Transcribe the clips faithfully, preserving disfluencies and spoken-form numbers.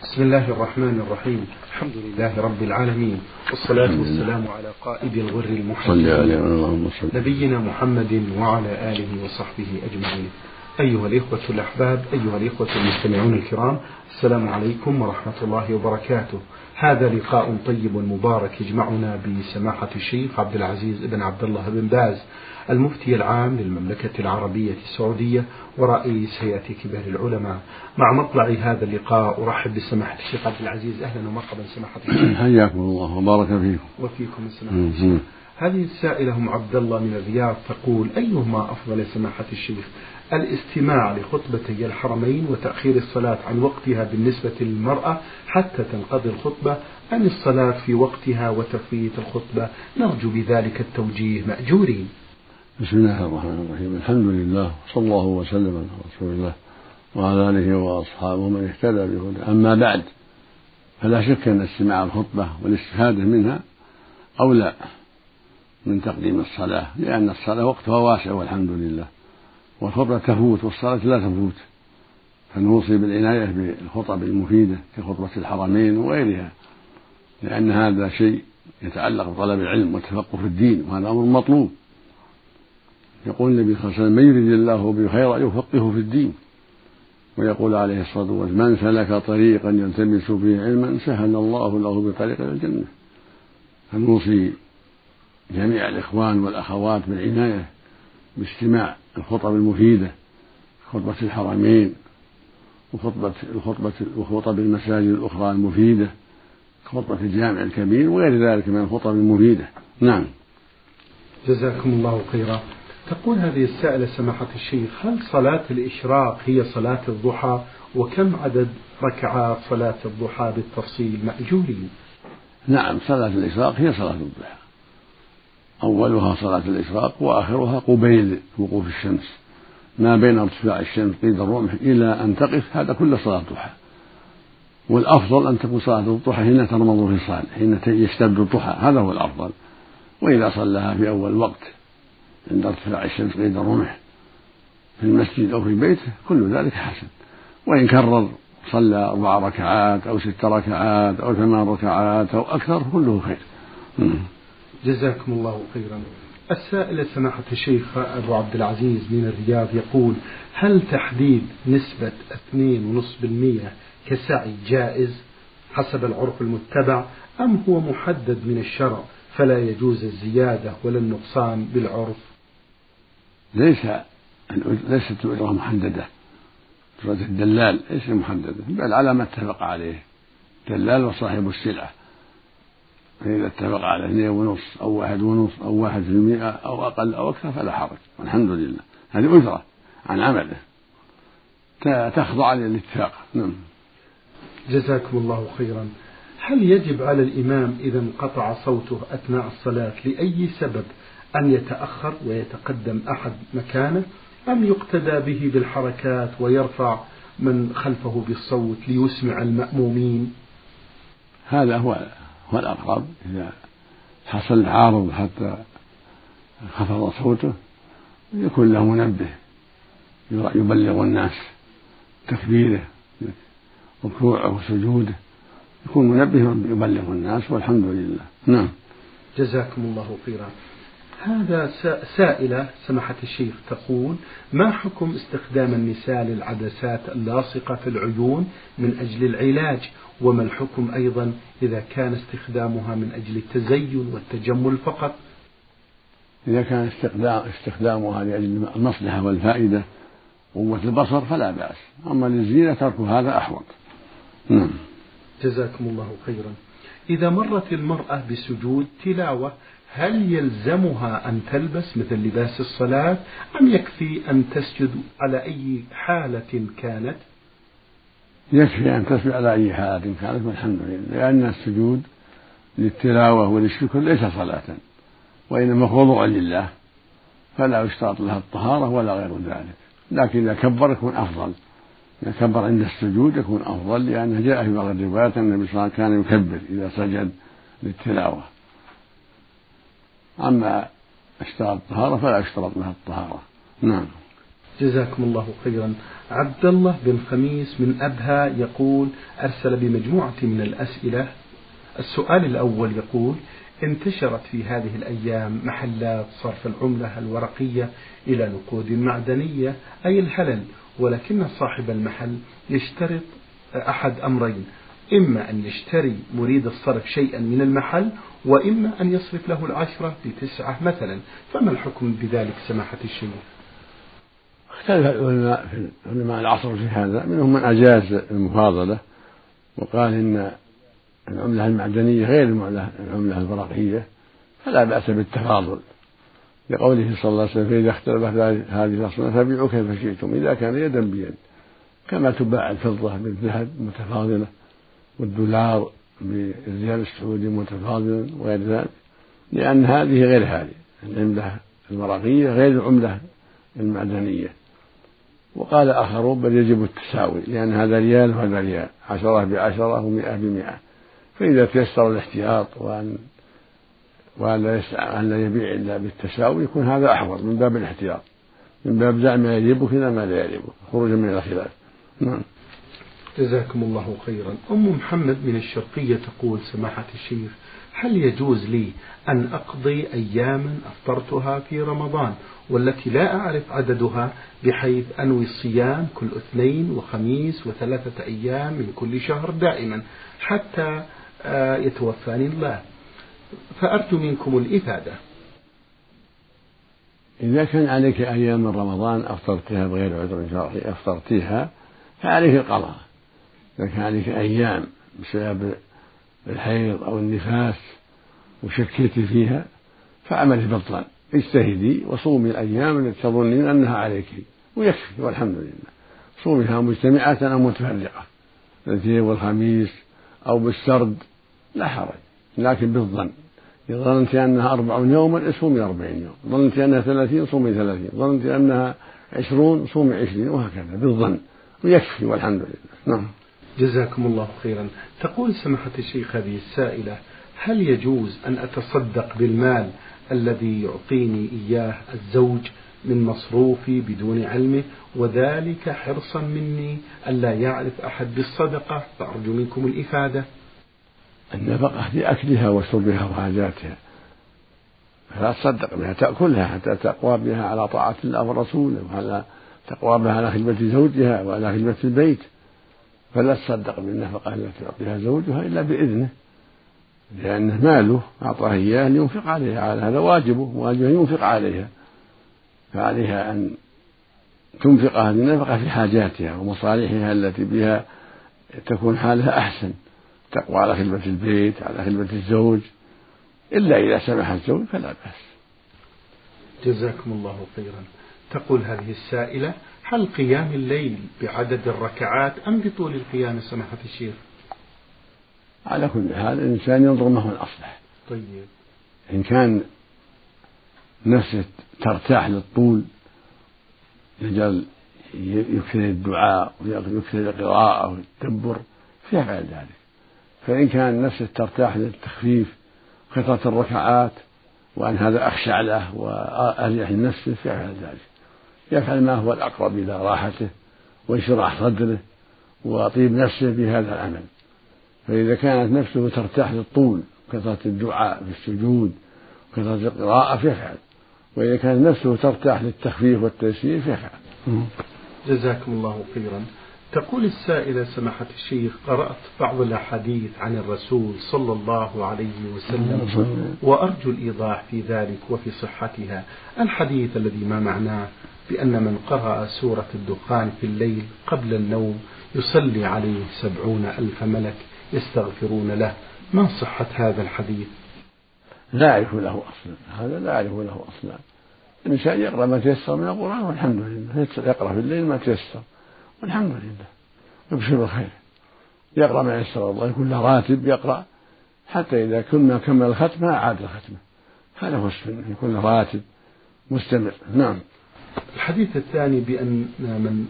بسم الله الرحمن الرحيم. الحمد لله رب العالمين، والصلاة والسلام على قائد الغر المحمدين نبينا محمد وعلى آله وصحبه أجمعين. أيها الإخوة الأحباب، أيها الإخوة المستمعون الكرام، السلام عليكم ورحمة الله وبركاته. هذا لقاء طيب مبارك يجمعنا بسماحة الشيخ عبد العزيز بن عبد الله بن باز، المفتي العام للمملكة العربية السعودية ورئيس هيئة كبار العلماء. مع مطلع هذا اللقاء أرحب بسماحة الشيخ عبد العزيز. أهلا ومرحبا سماحة الشيخ. حياكم الله وبارك فيكم. وفيكم سماحة الشيخ. هذه السائلة أم عبد الله من الرياض تقول: أيهما أفضل سماحة الشيخ، الاستماع لخطبتي الحرمين وتأخير الصلاة عن وقتها بالنسبة للمرأة حتى تنقضي الخطبة، أم الصلاة في وقتها وتفويت الخطبة؟ نرجو بذلك التوجيه مأجورين. بسم الله الرحمن الرحيم. الحمد لله صلى الله وسلم على رسول الله وعلى آله وأصحابه من اهتدى بهداه. أما بعد، فلا شك أن استماع الخطبة والاستفادة منها أولى من تقديم الصلاة، لأن الصلاة وقتها واسع والحمد لله، والخطبة تفوت والصلاة لا تفوت، فنوصي بالعناية بالخطب المفيدة كخطبة الحرمين وغيرها، لأن هذا شيء يتعلق بطلب العلم والتفقه في الدين، وهذا أمر مطلوب. يقول النبي صلى الله عليه وسلم: من يريد الله به خيرا يفقهه في الدين. ويقول عليه الصلاة والسلام: من سلك طريقا يلتمس فيه علما سهل الله له بطريق إلى الجنة. فنوصي جميع الإخوان والأخوات بالعناية باستماع الخطب المفيدة، خطبة الحرمين وخطبة الخطبة وخطب المساجد الأخرى المفيدة، خطبة الجامع الكبير وغير ذلك من الخطب المفيدة. نعم. جزاكم الله خيرا. تقول هذه السائلة سماحة الشيخ: هل صلاة الإشراق هي صلاة الضحى؟ وكم عدد ركعات صلاة الضحى بالتفصيل مأجورين؟ نعم، صلاة الإشراق هي صلاة الضحى، أولها صلاة الإشراق وآخرها قبيل وقوف الشمس، ما بين ارتفاع الشمس قيد الرمح إلى أن تقف، هذا كله صلاة ضحى. والأفضل أن تكون صلاة الضحى حين ترمض في الصلاة، حين يشتد الضحى، هذا هو الأفضل. وإذا صلاها في أول وقت عند ارتفاع الشمس قيد الرمح في المسجد أو في بيته كل ذلك حسن. وإن كرر صلى أربع ركعات أو ست ركعات أو ثمان ركعات أو أكثر كله خير. جزاكم الله خيرا. السائل سماحة الشيخ أبو عبد العزيز من الرياض يقول: هل تحديد نسبة اثنين ونصف بالمئة كسعي جائز حسب العرف المتبع، أم هو محدد من الشرع فلا يجوز الزيادة ولا النقصان بالعرف؟ ليس ليست الأجرة محددة، أجرة الدلال ليس محددة، بل على ما اتفق عليه الدلال وصاحب السلعة. فإذا اتفق على اثنين ونصف أو واحد ونصف أو واحد في المئة أو أقل أو أكثر فلا حرج، والحمد لله. هذه أجرة عن عمله تخضع للاتفاق. نعم. جزاكم الله خيرا. هل يجب على الإمام إذا انقطع صوته أثناء الصلاة لأي سبب أن يتأخر ويتقدم أحد مكانه، أم يقتدى به بالحركات ويرفع من خلفه بالصوت ليسمع المأمومين؟ هذا هو هو الأقرب. إذا حصل عارض حتى خفض صوته يكون له منبه يبلغ الناس تكبيره ركوعه وسجوده، يكون منبه يبلغ الناس، والحمد لله. نعم. جزاكم الله خيرا. هذا سائلة سماحة الشيخ تقول: ما حكم استخدام النساء للعدسات اللاصقة في العيون من أجل العلاج؟ وما الحكم أيضا إذا كان استخدامها من أجل التزين والتجمل فقط؟ إذا كان استخدام استخدامها لأجل المصلحة والفائدة قوة البصر فلا بأس، أما للزينة ترك هذا أحوط. نعم. جزاكم الله خيرا. إذا مرت المرأة بسجود تلاوة هل يلزمها أن تلبس مثل لباس الصلاة، أم يكفي أن تسجد على أي حالة كانت؟ يكفي أن تسجد على أي حالة كانت والحمد لله، لأن السجود للتلاوة وللشكر ليس صلاة، وإنما خضوع لله، فلا يشترط لها الطهارة ولا غير ذلك. لكن إذا كبر يكون أفضل، إذا كبر عند السجود يكون أفضل، لأنه جاء في بعض الروايات أن النبي صلى الله عليه وسلم كان يكبر إذا سجد للتلاوة. أما اشتراط الطهارة فلا يشترط لها الطهارة. نعم. جزاكم الله خيرا. عبد الله بن خميس من أبها يقول أرسل بمجموعة من الأسئلة. السؤال الأول يقول: انتشرت في هذه الأيام محلات صرف العملة الورقية إلى نقود معدنية أي الهلل، ولكن صاحب المحل يشترط أحد أمرين: إما أن يشتري مريد الصرف شيئا من المحل، وإما أن يصرف له العشرة بتسعة مثلا، فما الحكم بذلك سماحة الشيخ؟ اختلف العلماء في علماء العصر في هذا، منهم من أجاز المفاضلة وقال إن العملة المعدنية غير العملة الورقية فلا بأس بالتفاضل، لقوله صلى الله عليه وسلم: فإذا اختلفت هذه الأصناف فبيعوا كيف شئتم إذا كان يدا بيد، كما تباع الفضة بالذهب متفاضلة والدولار بالريال السعودي متفاضلا وغير ذلك، لأن هذه غير هذه، العملة الورقية غير العملة المعدنية. وقال آخرون: بل يجب التساوي، لأن هذا ريال وهذا ريال، عشرة بعشرة ومئة بمئة، فإذا تيسر الاحتياط وأن وأن لا يبيع إلا بالتساوي يكون هذا أحوط من باب الاحتياط، من باب زعم ما يجيبك إلى ما لا يجيبك خروجا من الخلاف. نعم. جزاكم الله خيرا. أم محمد من الشرقية تقول: سماحة الشيخ، هل يجوز لي أن أقضي أياما أفطرتها في رمضان والتي لا أعرف عددها، بحيث أنوي الصيام كل اثنين وخميس وثلاثة أيام من كل شهر دائما حتى يتوفاني الله، فأرجو منكم الإفادة. إذا كان عليك أيام من رمضان أفطرتها بغير عذر شرعي أفطرتيها فعليك القضاء. إذا كان عليك أيام بسبب الحيض أو النفاس وشكيتي فيها فعملي بالظن، اجتهدي وصومي الأيام التي تظنين أنها عليك ويكفي والحمد لله. صومها مجتمعة أو متفرقة، الاثنين والخميس أو بالسرد لا حرج، لكن بالظن. إذا ظننت أنها أربعون يوما صومي أربعين يوم، ظننت أنها ثلاثين صومي ثلاثين، ظننت أنها عشرون صومي عشرين، وهكذا بالظن ويكفي والحمد لله. نعم. جزاكم الله خيرا. تقول سماحة الشيخ هذه السائلة: هل يجوز أن أتصدق بالمال الذي يعطيني إياه الزوج من مصروفي بدون علمه، وذلك حرصا مني ألا يعرف أحد بالصدقة، فأرجو منكم الإفادة. النفقة في أكلها وشربها وحاجاتها، فلا تصدق بها تأكلها حتى تقوى بها على طاعة الله ورسوله، وعلى تقوى بها على خدمة زوجها وعلى خدمة البيت، فلا تصدق بالنفقة التي يعطيها زوجها إلا بإذنه، لأنه ماله أعطاه إياه لينفق عليها، على هذا واجبه، واجبه ينفق عليها، فعليها أن تنفق هذه النفقة في حاجاتها ومصالحها التي بها تكون حالها أحسن، تقوى على خدمة البيت على خدمة الزوج، إلا إذا سمح الزوج فلا بأس. جزاكم الله خيرا. تقول هذه السائلة: هل قيام الليل بعدد الركعات أم بطول القيام سماحة الشيخ؟ على كل حال الإنسان ينظر ما هو الأصلح. طيب. إن كان نفسه ترتاح للطول يجعل يكثر الدعاء ويكثر القراءة والتدبر فيفعل ذلك، فإن كان نفسه ترتاح للتخفيف كثرة الركعات وأن هذا أخشع له وأريح لنفسه فيفعل ذلك، يفعل ما هو الأقرب إلى راحته ويشرح صدره وطيب نفسه بهذا العمل. فإذا كانت نفسه ترتاح للطول كثرة الدعاء في السجود وكثرة القراءة فيفعل، وإذا كانت نفسه ترتاح للتخفيف والتيسير فيفعل. جزاكم الله خيرا. تقول السائلة: سماحة الشيخ، قرأت بعض الأحاديث عن الرسول صلى الله عليه وسلم وأرجو الإيضاح في ذلك وفي صحتها. الحديث الذي ما معناه بأن من قرأ سورة الدخان في الليل قبل النوم يصلي عليه سبعون ألف ملك يستغفرون له، ما صحة هذا الحديث؟ لا أعرف له أصلا، هذا لا أعرف له أصلا. الإنسان يقرأ ما تيسر من القرآن والحمد لله، يقرأ في الليل ما تيسر والحمد لله، يبشر بالخير، يقرأ ما يسر الله، يكون له راتب يقرأ حتى إذا كنا كمل الختمة أعاد الختمة، هذا هو السنة، يكون له راتب مستمر. نعم. الحديث الثاني بأن من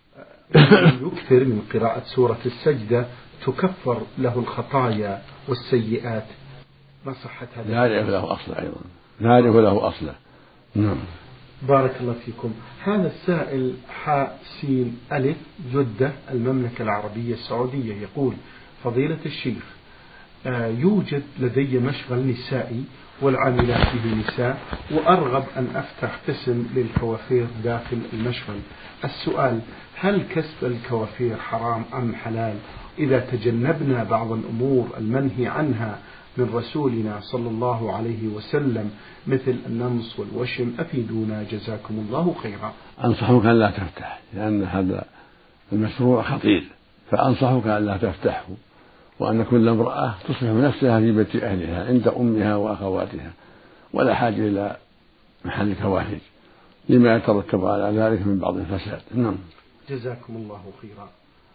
يكثر من قراءة سورة السجدة تكفر له الخطايا والسيئات، ما صحة هذا؟ لا يعرف له أصلا، أيضا لا يعرف له أصلا. نعم. بارك الله فيكم. هذا السائل حاء سين ألف جدة المملكة العربية السعودية يقول: فضيلة الشيخ، آه يوجد لدي مشغل نسائي والعاملات به نساء، وأرغب أن أفتح قسم للكوافير داخل المشغل. السؤال: هل كسب الكوافير حرام أم حلال إذا تجنبنا بعض الأمور المنهي عنها من رسولنا صلى الله عليه وسلم مثل النمص والوشم؟ أفيدونا جزاكم الله خيرا. أنصحك أن لا تفتح، لأن هذا المشروع خطير، فأنصحك أن لا تفتحه، وأن كل امرأة تصلح نفسها في بيت أهلها عند أمها وأخواتها، ولا حاجة إلى محل كوافر لما يترتب على ذلك من بعض الفساد. نعم. جزاكم الله خيرا.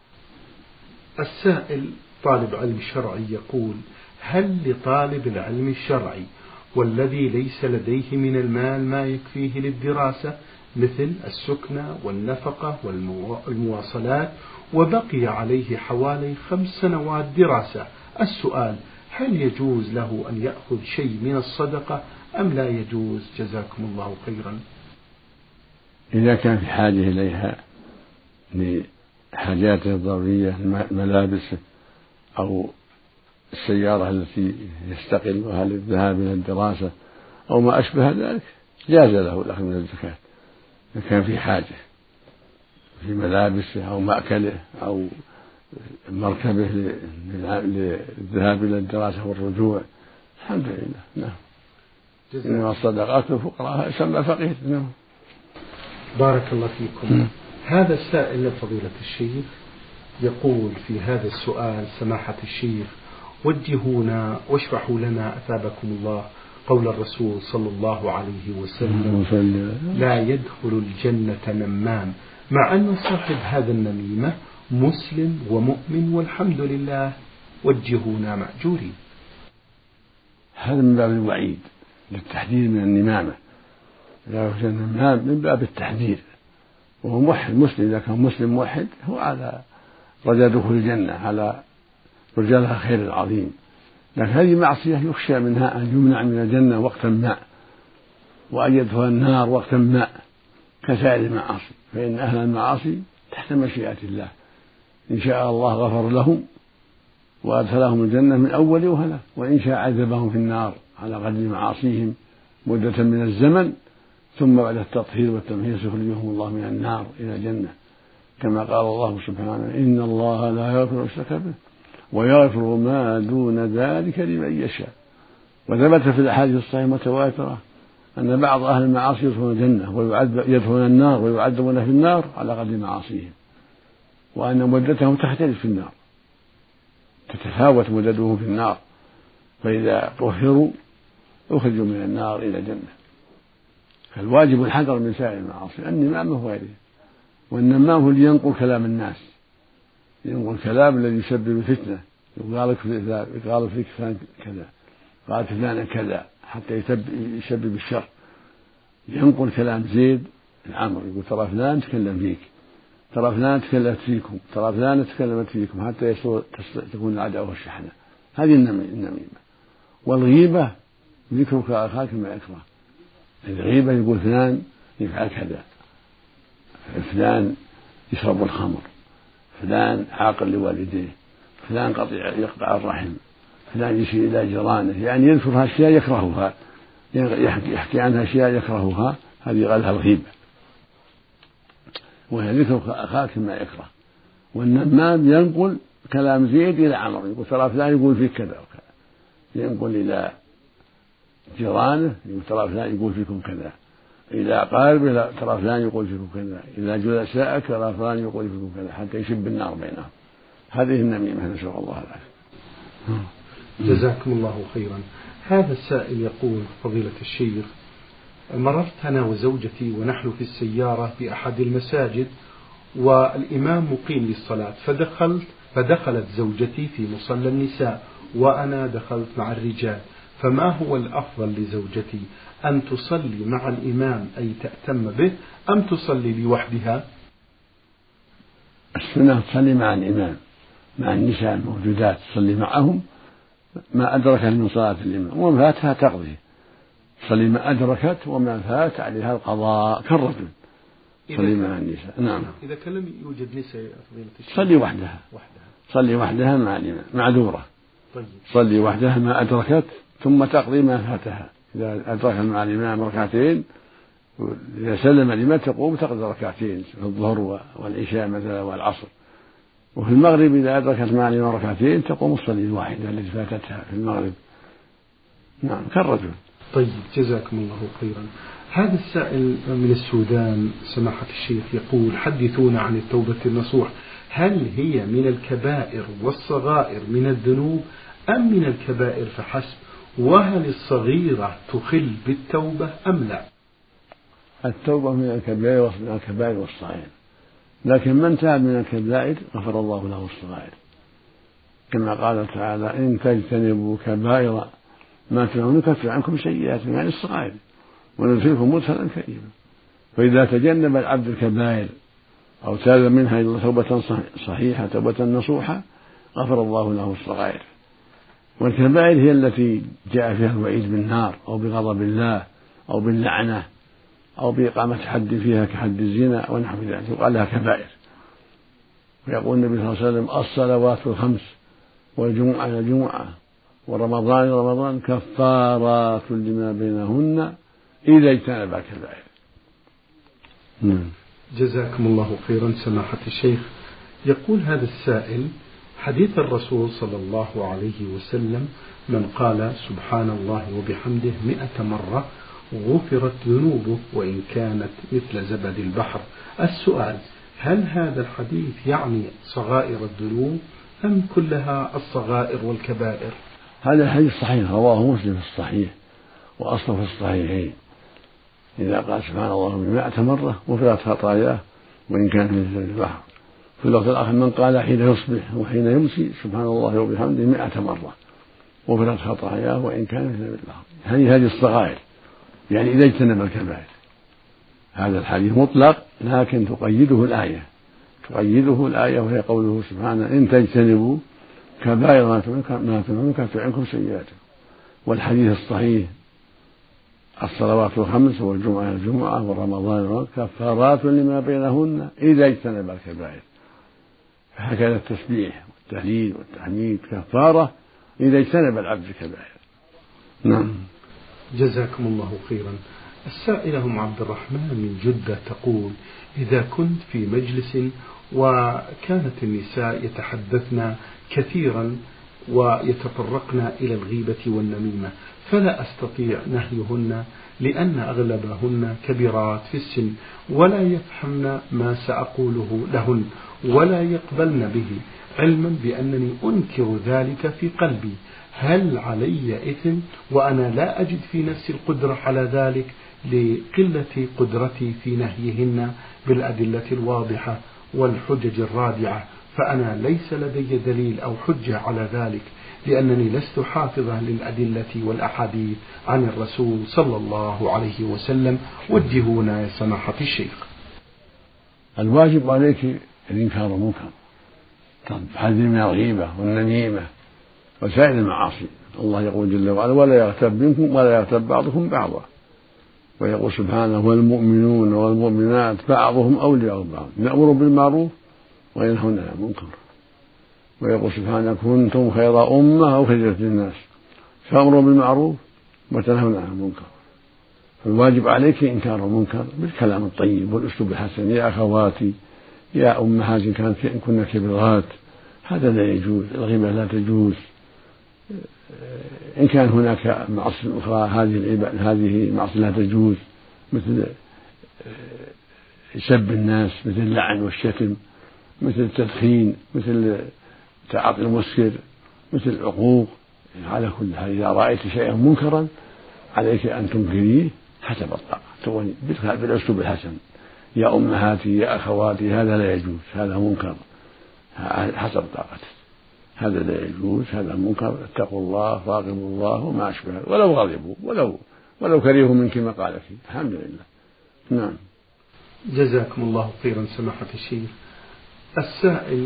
السائل طالب علم شرعي يقول: هل لطالب العلم الشرعي والذي ليس لديه من المال ما يكفيه للدراسة مثل السكنة والنفقة والمواصلات، وبقي عليه حوالي خمس سنوات دراسة، السؤال: هل يجوز له أن يأخذ شيء من الصدقة أم لا يجوز؟ جزاكم الله خيرا. إذا كان في حاجة إليها لحاجاته الضرورية، ملابسه أو السيارة التي يستقلها للذهاب إلى الدراسة أو ما أشبه ذلك، جاز له الأخذ من الزكاة إذا كان في حاجة في ملابسه أو مأكله أو مركبه للذهاب إلى الدراسة والرجوع. الحمد لله. نعم. إنما الصدقات للفقراء يسمى فقير. نعم. بارك الله فيكم. هذا السائل لفضيلة الشيخ يقول في هذا السؤال: سماحة الشيخ، وجهونا واشرحوا لنا أثابكم الله قول الرسول صلى الله عليه وسلم: لا يدخل الجنة نمام، مع أن صاحب هذا النميمة مسلم ومؤمن والحمد لله. وجهونا مأجورين. هذا من باب الوعيد للتحذير من النمامة. لا يدخل النمام من باب التحذير، وهو موحد مسلم. إذا كان مسلم موحد هو على رجاء دخول الجنة، على رجاء الخير العظيم، لكن هذه معصية يخشى منها أن يمنع من الجنة وقتا ما، وأن يدخل النار وقتا ما كسائر المعاصي، فإن أهل المعاصي تحت مشيئة الله، إن شاء الله غفر لهم وأدخلهم الجنة من أول وهلة، وإن شاء عذبهم في النار على قدر معاصيهم مدة من الزمن، ثم بعد التطهير والتمهيد يخرجهم الله من النار إلى الجنة، كما قال الله سبحانه: إن الله لا يغفر الشرك به ويغفر ما دون ذلك لمن يشاء. وثبت في الأحاديث الصحيحة المتواترة أن بعض أهل المعاصي يدخلون الجنة ويدخلون النار ويعذبون في النار على قدر معاصيهم، وأن مدتهم تختلف في النار، تتفاوت مدتهم في النار، فإذا طهروا أخرجوا من النار إلى الجنة. فالواجب الحذر من سائر المعاصي، النمامة وغيره. والنمام هو اللي ينقل كلام الناس، ينقل الكلام الذي يسبب الفتنة، يقال فيك فلان كذا، قال فلان كذا، حتى يسبب الشر. ينقل كلام زيد العمر، يقول ترى فلان تكلم فيك، ترى فلان تكلمت فيكم، ترى فلان تكلمت فيكم، حتى تكون العداوة والشحنة. هذه النميمة. والغيبة ذكرك أخاك ما يكره. الغيبة يقول فلان يفعل كذا، فلان يشرب الخمر، فلان عاقل لوالديه، فلان قطيع يقطع الرحم، فلان يشير إلى جيرانه، يعني يذكر أشياء يكرهها، يحكي عنها أشياء يكرهها، هذه قالها الغيبة، وهي ذكر أخاك ما يكره. والنمام ينقل كلام زيد إلى عمر، يقول ترى فلان يقول فيك كذا وكذا، ينقل إلى جيرانه، يقول ترى فلان يقول فيكم كذا، إلى أقاربه ترى فلان يقول فيكم كذا، إلى جلسائك ترى فلان يقول فيكم كذا، حتى يشب النار بينهم. هذه النميمة، نسأل الله العافية. جزاكم الله خيرا. هذا السائل يقول: فضيلة الشيخ، مررت أنا وزوجتي ونحن في السيارة في أحد المساجد والإمام مقيم للصلاة، فدخلت فدخلت زوجتي في مصلى النساء وأنا دخلت مع الرجال، فما هو الأفضل لزوجتي، أن تصلي مع الإمام أي تأتم به أم تصلي لوحدها؟ السنة تصلي مع الإمام، مع النساء الموجودات تصلي معهم ما أدرك من صلاة الإمام، وما فاتها تقضي تصلي ما أدركت وما فات عليها القضاء كالرجل. تصلي مع النساء. نعم. إذا كان لم يوجد نساء فضيلة الشيخ صلي وحدها. وحدها. صلي وحدها مع الإمام معذورة. طيب. صلي وحدها ما أدركت ثم تقضي ما فاتها. إذا أدرك مع الإمام ركعتين إذا سلم الإمام تقوم تقضي ركعتين في الظهر والعشاء مثلا والعصر. وفي المغرب إذا أدركت مع الإمام ركعتين تقوم تصلي الواحدة التي فاتتها في المغرب. نعم كالرجل. طيب جزاكم الله خيرا. هذا السائل من السودان سماحة الشيخ يقول حدثونا عن التوبة النصوح، هل هي من الكبائر والصغائر من الذنوب أم من الكبائر فحسب؟ وهل الصغيرة تخل بالتوبة أم لا؟ التوبة من الكبائر ومن الكبائر والصغائر، لكن من تاب من الكبائر غفر الله له الصغائر، كما قال تعالى إن تجتنبوا كبائر ما تنهون نكفر عنكم سيئاتكم، يعني الصغائر وندخلكم مدخلا كريما. فإذا تجنب العبد الكبائر أو تاب منها إلى توبة صحيحة توبة نصوحة غفر الله له الصغائر. والكبائر هي التي جاء فيها الوعيد بالنار أو بغضب الله أو باللعنة أو بإقامة حد فيها كحد الزنا ونحو ذلك يقال لها كبائر. ويقول النبي صلى الله عليه وسلم الصلوات الخمس والجمعة إلى الجمعة ورمضان إلى رمضان كفارات لما بينهن إذا اجتنب الكبائر. جزاكم الله خيرا سماحة الشيخ. يقول هذا السائل حديث الرسول صلى الله عليه وسلم من قال سبحان الله وبحمده مئة مرة غفرت ذنوبه وإن كانت مثل زبد البحر. السؤال هل هذا الحديث يعني صغائر الذنوب أم كلها الصغائر والكبائر؟ هذا الحديث صحيح رواه مسلم في الصحيح وأصله في الصحيحين. إذا قال سبحان الله مئة مرة غفرت خطاياه وإن كانت مثل زبد البحر. في اللفظ الآخر من قال حين يصبح وحين يمسي سبحان الله وبحمده مئة مرة غفرت خطاياه وإن كانت مثل زبد البحر. هذه هذه الصغائر يعني إذا اجتنب الكبائر. هذا الحديث مطلق لكن تقيده الآية تقيده الآية وهي قوله سبحانه إن تجتنبوا كبائر ما تنهون نكفر عنكم سيئاتكم. والحديث الصحيح الصلوات الخمس والجمعة الجمعة ورمضان كفارات لما بينهن إذا اجتنب الكبائر. فهكذا التسبيح والتهليل والتحميد كفارة إذا اجتنب العبد الكبائر. نعم. جزاكم الله خيرا. السائلة أم عبد الرحمن من جدة تقول إذا كنت في مجلس وكانت النساء يتحدثن كثيرا ويتطرقن إلى الغيبة والنميمة فلا أستطيع نهيهن لأن أغلبهن كبيرات في السن ولا يفهمن ما سأقوله لهن ولا يقبلن به علما بأنني أنكر ذلك في قلبي. هل علي إثم وأنا لا أجد في نفسي القدرة على ذلك لقلة قدرتي في نهيهن بالأدلة الواضحة والحجج الرادعة؟ فأنا ليس لدي دليل أو حجة على ذلك لأنني لست حافظا للأدلة والأحاديث عن الرسول صلى الله عليه وسلم. وجهونا يا سماحة الشيخ. الواجب عليك الإنكار المنكر تحذر من الغيبة والنميمة وسائر المعاصي. الله يقول جل وعلا ولا يغتب منكم ولا يغتب بعضكم بعضا. ويقول سبحانه والمؤمنون والمؤمنات بعضهم أولياء بعض نأمر بالمعروف وينهون عن المنكر. ويقول سبحانه كنتم خير أمة أخرجت للناس تأمرون بالمعروف وتنهون عن المنكر. فالواجب عليك إنكار المنكر بالكلام الطيب والأسلوب الحسن. يا أخواتي يا أمهات إن كن كبيرات هذا لا يجوز. الغيبة لا تجوز. إن كان هناك معصية أخرى هذه هذه معصية لا تجوز مثل سب الناس مثل اللعن والشتم مثل التدخين مثل تعاطي المسكر مثل العقوق. على كل هذا إذا رأيت شيئا منكرا عليك أن تنكريه حسب الطاقة بالأسلوب الحسن. يا أمهاتي يا أخواتي هذا لا يجوز هذا منكر حسب طاقته هذا لا يجوز هذا منكر اتقوا الله راقبوا الله وما أشبه ولو غضبوا ولو ولو كرهوا منك ما قال فيه. الحمد لله. نعم. جزاكم الله خيرا سماحة الشيخ. السائل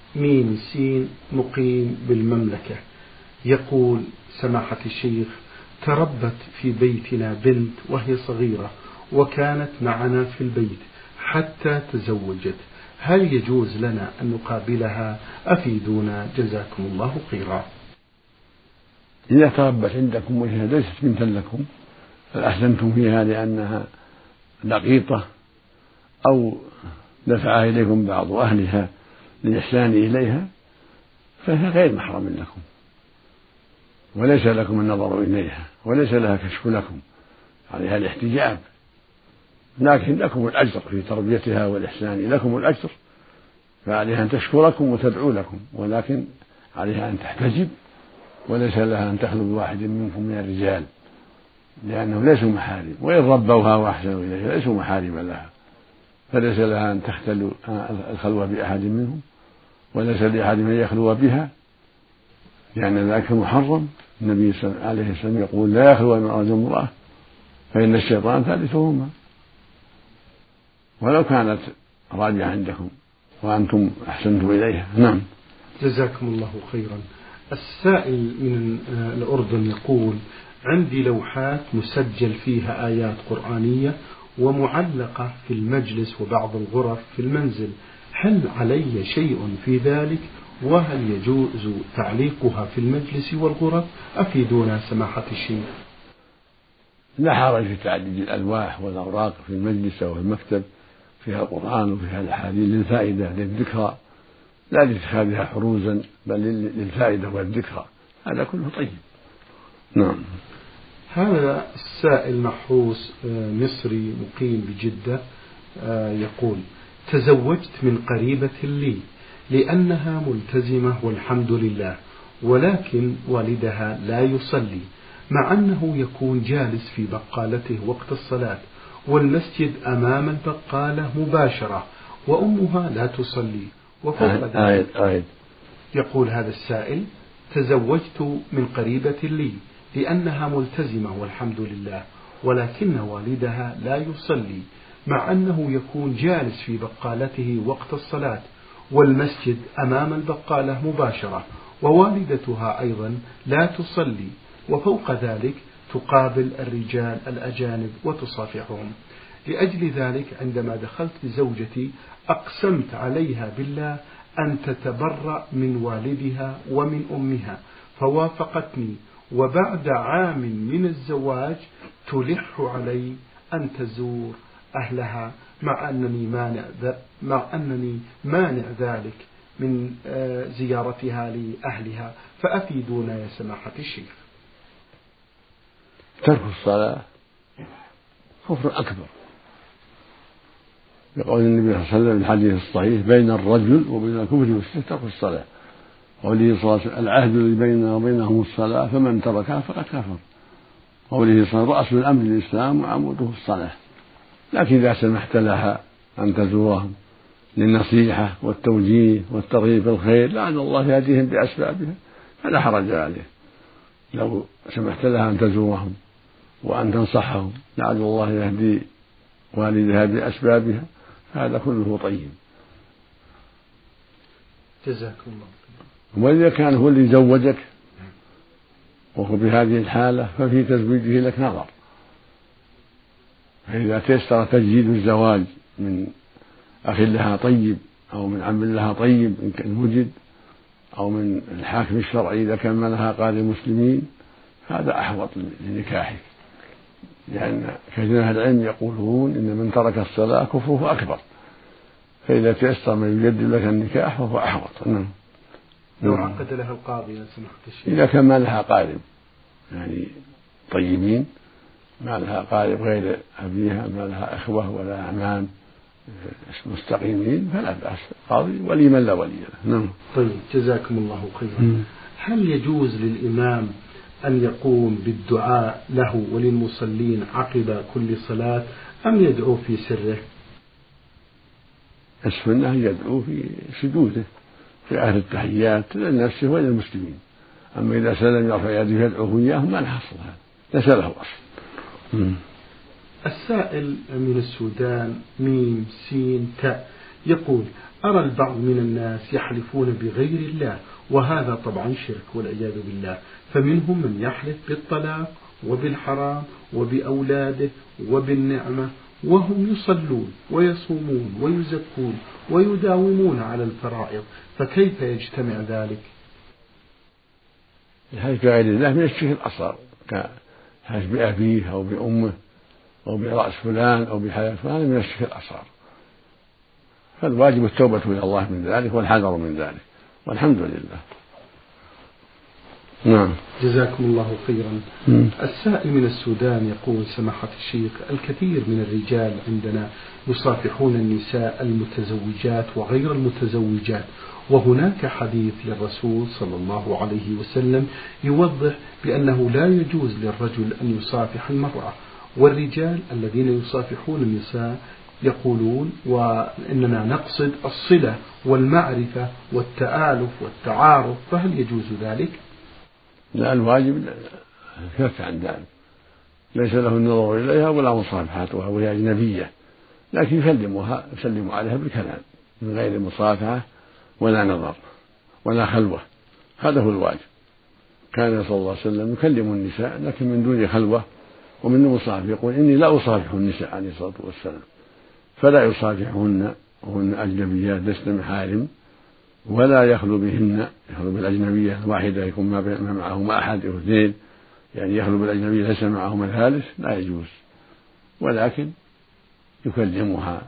ميم سين مقيم بالمملكة يقول سماحة الشيخ تربت في بيتنا بنت وهي صغيرة وكانت معنا في البيت حتى تزوجت، هل يجوز لنا أن نقابلها؟ أفيدونا جزاكم الله خيرا. إذا تربت عندكم وهي ليست بنتا لكم فأحسنتم فيها لأنها لقيطة أو دفعها إليكم بعض أهلها للإحسان إليها فهي غير محرم لكم وليس لكم النظر إليها وليس لها كشف لكم، عليها الاحتجاب، لكن لكم الأجر في تربيتها والإحسان، لكم الأجر، فعليها أن تشكركم وتدعو لكم، ولكن عليها أن تحتجب وليس لها أن تخلو بواحد منكم من الرجال لأنهم ليسوا محارم، وإن ربوها وأحسنوا إليها ليسوا محارم لها، فليس لها أن تختل الخلوة بأحد منهم وليس لأحد من يخلو بها لأن ذلك محرم. النبي عليه السلام يقول لا يخلو من رجل امرأة فإن الشيطان ثالثهما، ولو كانت راجعة عندكم وأنتم أحسنتم إليها. نعم. جزاكم الله خيرا. السائل من الأردن يقول عندي لوحات مسجل فيها آيات قرآنية ومعلقة في المجلس وبعض الغرف في المنزل، هل علي شيء في ذلك؟ وهل يجوز تعليقها في المجلس والغرف؟ أفيدونا سماحة الشيخ. لا حرج في تعديد الألواح والأوراق في المجلس أو المكتب فيها القرآن وفيها الأحاديث للفائدة للذكرى، لا لاتخاذها حروزا بل للفائدة والذكرى، هذا كله طيب. نعم. هذا السائل محروس مصري مقيم بجدة يقول تزوجت من قريبة لي لأنها ملتزمة والحمد لله، ولكن والدها لا يصلي مع أنه يكون جالس في بقالته وقت الصلاة والمسجد أمام البقالة مباشرة، وأمها لا تصلي. وفوق ذلك يقول هذا السائل تزوجت من قريبة لي لأنها ملتزمة والحمد لله، ولكن والدها لا يصلي مع أنه يكون جالس في بقالته وقت الصلاة والمسجد أمام البقالة مباشرة، ووالدتها أيضا لا تصلي، وفوق ذلك تقابل الرجال الأجانب وتصافحهم. لأجل ذلك عندما دخلت لزوجتي أقسمت عليها بالله أن تتبرأ من والدها ومن أمها، فوافقتني، وبعد عام من الزواج تلح علي أن تزور أهلها مع أنني مانع مع أنني مانع ذلك من زيارتها لأهلها، فأفيدونا يا سماحة الشيخ. ترك الصلاة كفر أكبر، يقول النبي صلى الله عليه وسلم في الحديث الصحيح بين الرجل وبين الكفر والشرك ترك الصلاة، قوله صلى الله عليه وسلم العهد الذي بيننا وبينهم الصلاة فمن تركها فقد كفر، قوله صلى الله عليه وسلم رأس الأمر الإسلام وعموده الصلاة. لكن إذا سمحت لها أن تزورهم للنصيحة والتوجيه والترغيب في الخير لعل الله يهديهم بأسبابها فلا حرج عليه، لو سمحت لها أن تزورهم وأن تنصحهم لعل الله يهدي والدها بأسبابها، هذا كله طيب. جزاكم الله. وإذا كان هو اللي زوجك وهو بهذه الحالة ففي تزويجه لك نظر، فإذا تيسر تجديد الزواج من أخ لها طيب أو من عم لها طيب إن كان وجد أو من الحاكم الشرعي إذا كان لها قاضي المسلمين هذا أحوط لنكاحك، لأن كثير من العلم يقولون إن من ترك الصلاة كفره أكبر، فإذا تيسر من يجدد لك النكاح فهو أحوط. نعم. لو عقد لها القاضي يا سماحة الشيخ، إذا كان ما لها قارب يعني طيبين، ما لها قارب غير أبيها، ما لها إخوة ولا أعمام مستقيمين فلا بأس، قاضي ولي من لا ولي له. نعم. طيب جزاكم الله خيرا. هل يجوز للإمام أن يقوم بالدعاء له وللمصلين عقب كل صلاة أم يدعو في سره؟ السنة يدعو في سجوده في آخر التحيات لنفسه وللمسلمين، أما إذا سلم يرفع يده يدعوه إياهم ما نحصل هذا، ليس له أصل. السائل من السودان ميم سين تاء يقول أرى البعض من الناس يحلفون بغير الله، وهذا طبعا شرك والعياذ بالله، فمنهم من يحلف بالطلاق وبالحرام وبأولاده وبالنعمة، وهم يصلون ويصومون ويزكون ويداومون على الفرائض، فكيف يجتمع ذلك؟ الحج بغير الله من الشرك الأصغر، كالحج بأبيه أو بأمه أو برأس فلان أو بحياة فلان من الشرك الأصغر، فالواجب التوبة إلى الله من ذلك والحذر من ذلك، والحمد لله. نعم. جزاكم الله خيرا. م. السائل من السودان يقول: سماحة الشيخ، الكثير من الرجال عندنا يصافحون النساء المتزوجات وغير المتزوجات، وهناك حديث للرسول صلى الله عليه وسلم يوضح بأنه لا يجوز للرجل أن يصافح المرأة، والرجال الذين يصافحون النساء يقولون وإننا نقصد الصلة والمعرفة والتآلف والتعارف، فهل يجوز ذلك؟ لا، الواجب الكف عن ذلك، ليس له النظر إليها ولا مصافحتها وهي أجنبية، لكن يسلمها يسلم عليها بالكلام من غير مصافحة ولا نظر ولا خلوة، هذا هو الواجب. كان صلى الله عليه وسلم يكلم النساء لكن من دون خلوة ومن دون مصافحة، يقول: إني لا أصافح النساء عليه الصلاة والسلام، فلا يصافحهن وهن أجنبيات لسن محارم، ولا يخلو بهن، يخلو بالأجنبية الواحدة يكون ما معهما أحد أو اثنين، يعني يخلو بالأجنبية ليس معهما ثالث، لا يجوز، ولكن يكلمها،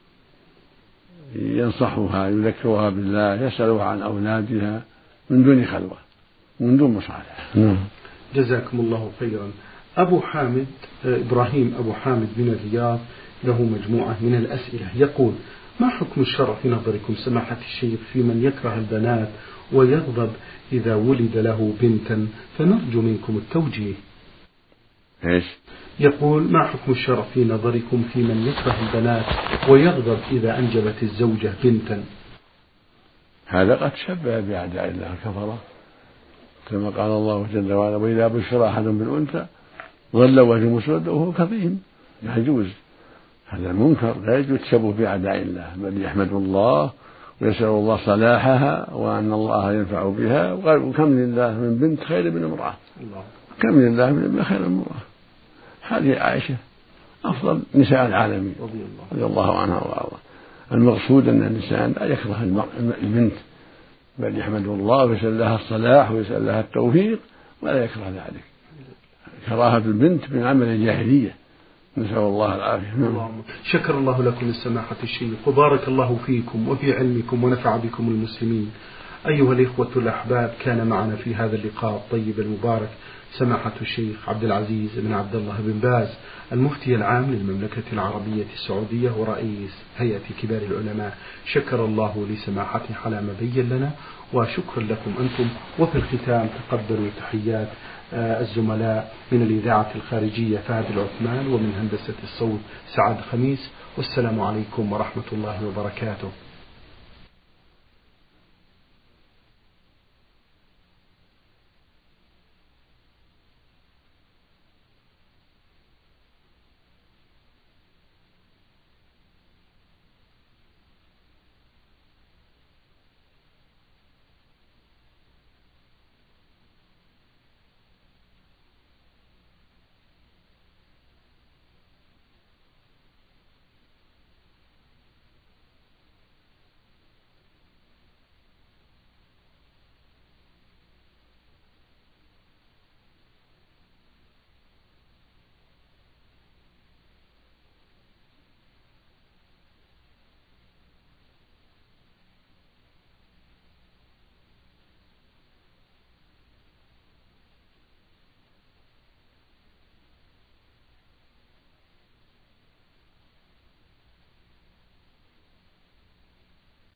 ينصحها، يذكرها بالله، يسألها عن أولادها من دون خلوة من دون مصالحة. جزاكم الله خيرا. أبو حامد إبراهيم أبو حامد من الرياض له مجموعة من الأسئلة، يقول: ما حكم الشرع في نظركم سماحة الشيخ في من يكره البنات ويغضب إذا ولد له بنتا، فنرجو منكم التوجيه. إيش؟ يقول: ما حكم الشرع في نظركم في من يكره البنات ويغضب إذا أنجبت الزوجة بنتا؟ هذا قد شبه بأعداء الله الكفرة، كما قال الله جل وعلا: وإذا بشر أحد بالأنثى ظل وجهه مسودا وهو كظيم. لا يجوز، هذا المنكر لا يجوز تشبه بأعداء الله، بل يحمد الله ويسأل الله صلاحها وأن الله ينفع بها، وكم لله من بنت خير من امرأة، كم لله من ابن خير من امرأة. هذه عائشة أفضل نساء العالمين رضي الله عنها وأرضاها. المقصود أن الإنسان لا يكره البنت، بل يحمد الله ويسأل لها الصلاح ويسأل لها التوفيق، ولا يكره ذلك. كراهة البنت من عمل الجاهلية، نسأل الله العافية. شكر الله لكم السماحة الشيخ، وبارك الله فيكم وفي علمكم ونفع بكم المسلمين. أيها الإخوة الأحباب، كان معنا في هذا اللقاء الطيب المبارك سماحة الشيخ عبد العزيز بن عبد الله بن باز، المفتي العام للمملكة العربية السعودية ورئيس هيئة كبار العلماء. شكر الله لسماحته على ما بين لنا، وشكرا لكم أنتم. وفي الختام تقبلوا تحيات الزملاء من الإذاعة الخارجية فهد العثمان، ومن هندسة الصوت سعد خميس، والسلام عليكم ورحمة الله وبركاته.